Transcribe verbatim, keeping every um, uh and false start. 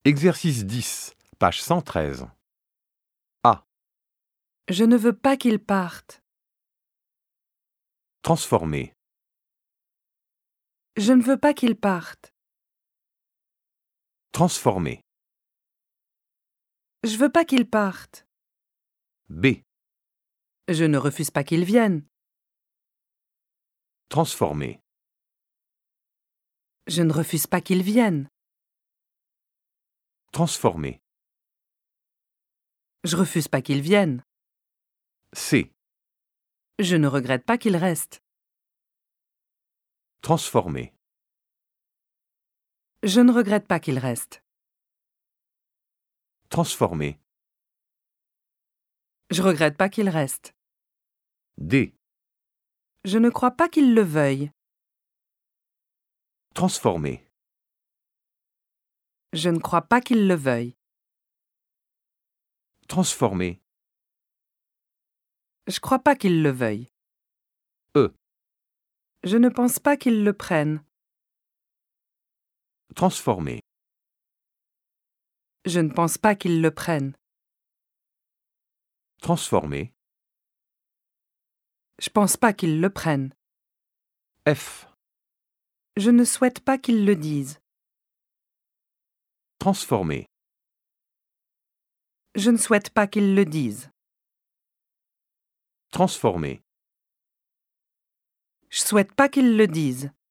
Exercice dix, page cent treize. A. Je ne veux pas qu'il parte. Transformer. Je ne veux pas qu'il parte. Transformer. Je veux pas qu'il parte. B. Je ne refuse pas qu'il vienne. Transformer. Je ne refuse pas qu'il vienne. Transformer. Je refuse pas qu'il vienne. C. Je ne regrette pas qu'il reste. Transformer. Je ne regrette pas qu'il reste. Transformer. Je regrette pas qu'il reste. D. Je ne crois pas qu'il le veuille. Transformer. Je ne crois pas qu'il le veuille. Transformer. Je crois pas qu'il le veuille. E. Je ne pense pas qu'il le prenne. Transformer. Je ne pense pas qu'il le prenne. Transformer. Je pense pas qu'il le prenne. F. Je ne souhaite pas qu'il le dise. Transformer. Je ne souhaite pas qu'il le dise. Transformer. Je souhaite pas qu'il le dise.